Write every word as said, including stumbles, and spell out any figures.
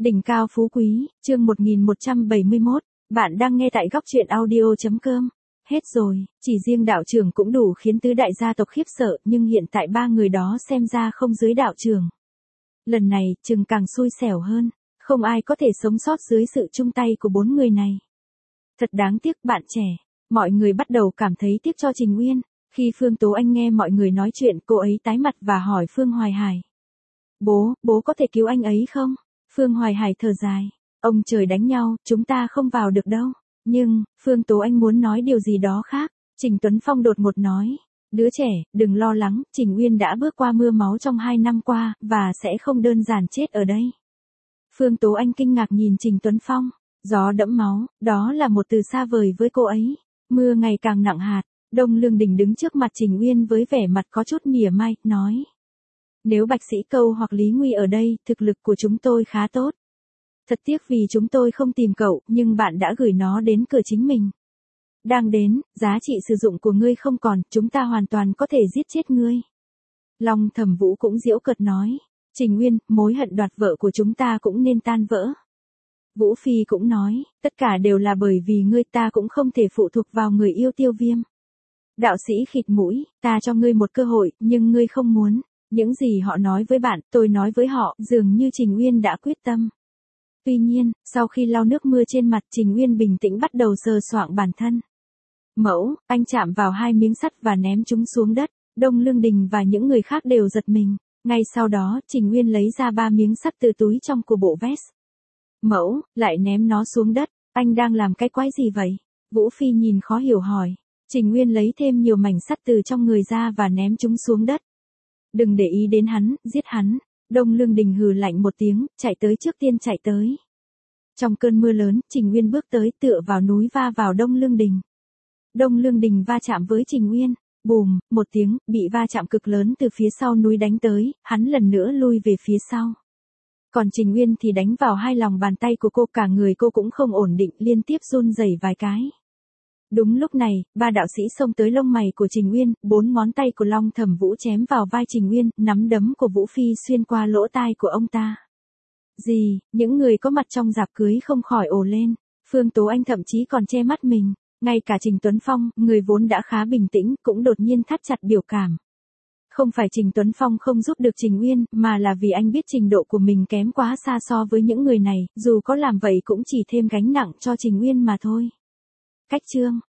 Đỉnh cao phú quý, chương một nghìn một trăm bảy mươi mốt, bạn đang nghe tại góc truyện audio chấm com. Hết rồi, chỉ riêng đạo trưởng cũng đủ khiến tứ đại gia tộc khiếp sợ, nhưng hiện tại ba người đó xem ra không dưới đạo trưởng. Lần này, chừng càng xui xẻo hơn, không ai có thể sống sót dưới sự chung tay của bốn người này. Thật đáng tiếc bạn trẻ, mọi người bắt đầu cảm thấy tiếc cho Trình Uyên. Khi Phương Tố Anh nghe mọi người nói chuyện, cô ấy tái mặt và hỏi Phương Hoài Hải. Bố, bố có thể cứu anh ấy không? Phương Hoài Hải thở dài. Ông trời đánh nhau, chúng ta không vào được đâu. Nhưng, Phương Tố Anh muốn nói điều gì đó khác. Trình Tuấn Phong đột ngột nói. Đứa trẻ, đừng lo lắng, Trình Uyên đã bước qua mưa máu trong hai năm qua, và sẽ không đơn giản chết ở đây. Phương Tố Anh kinh ngạc nhìn Trình Tuấn Phong. Gió đẫm máu, đó là một từ xa vời với cô ấy. Mưa ngày càng nặng hạt. Đông Lương Đình đứng trước mặt Trình Uyên với vẻ mặt có chút mỉa mai, nói. Nếu Bạch Sĩ Câu hoặc Lý Nguy ở đây, thực lực của chúng tôi khá tốt. Thật tiếc vì chúng tôi không tìm cậu, nhưng bạn đã gửi nó đến cửa chính mình. Đang đến, giá trị sử dụng của ngươi không còn, chúng ta hoàn toàn có thể giết chết ngươi. Long Thẩm Vũ cũng giễu cợt nói. Trình Uyên, mối hận đoạt vợ của chúng ta cũng nên tan vỡ. Vũ Phi cũng nói, tất cả đều là bởi vì ngươi, ta cũng không thể phụ thuộc vào người yêu Tiêu Viêm. Đạo sĩ khịt mũi, ta cho ngươi một cơ hội, nhưng ngươi không muốn. Những gì họ nói với bạn, tôi nói với họ, dường như Trình Uyên đã quyết tâm. Tuy nhiên, sau khi lau nước mưa trên mặt, Trình Uyên bình tĩnh bắt đầu sờ soạng bản thân. Mẫu, anh chạm vào hai miếng sắt và ném chúng xuống đất. Đông Lương Đình và những người khác đều giật mình. Ngay sau đó, Trình Uyên lấy ra ba miếng sắt từ túi trong của bộ vest. Mẫu, lại ném nó xuống đất. Anh đang làm cái quái gì vậy? Vũ Phi nhìn khó hiểu hỏi. Trình Uyên lấy thêm nhiều mảnh sắt từ trong người ra và ném chúng xuống đất. Đừng để ý đến hắn, giết hắn. Đông Lương Đình hừ lạnh một tiếng, chạy tới trước tiên chạy tới. Trong cơn mưa lớn, Trình Uyên bước tới tựa vào núi va vào Đông Lương Đình. Đông Lương Đình va chạm với Trình Uyên. Bùm, một tiếng, bị va chạm cực lớn từ phía sau núi đánh tới, hắn lần nữa lui về phía sau. Còn Trình Uyên thì đánh vào hai lòng bàn tay của cô, cả người cô cũng không ổn định, liên tiếp run rẩy vài cái. Đúng lúc này, ba đạo sĩ xông tới lông mày của Trình Uyên, bốn ngón tay của Long Thẩm Vũ chém vào vai Trình Uyên, nắm đấm của Vũ Phi xuyên qua lỗ tai của ông ta. Gì, những người có mặt trong rạp cưới không khỏi ồ lên, Phương Tố Anh thậm chí còn che mắt mình, ngay cả Trình Tuấn Phong, người vốn đã khá bình tĩnh, cũng đột nhiên thắt chặt biểu cảm. Không phải Trình Tuấn Phong không giúp được Trình Uyên, mà là vì anh biết trình độ của mình kém quá xa so với những người này, dù có làm vậy cũng chỉ thêm gánh nặng cho Trình Uyên mà thôi. Cách chương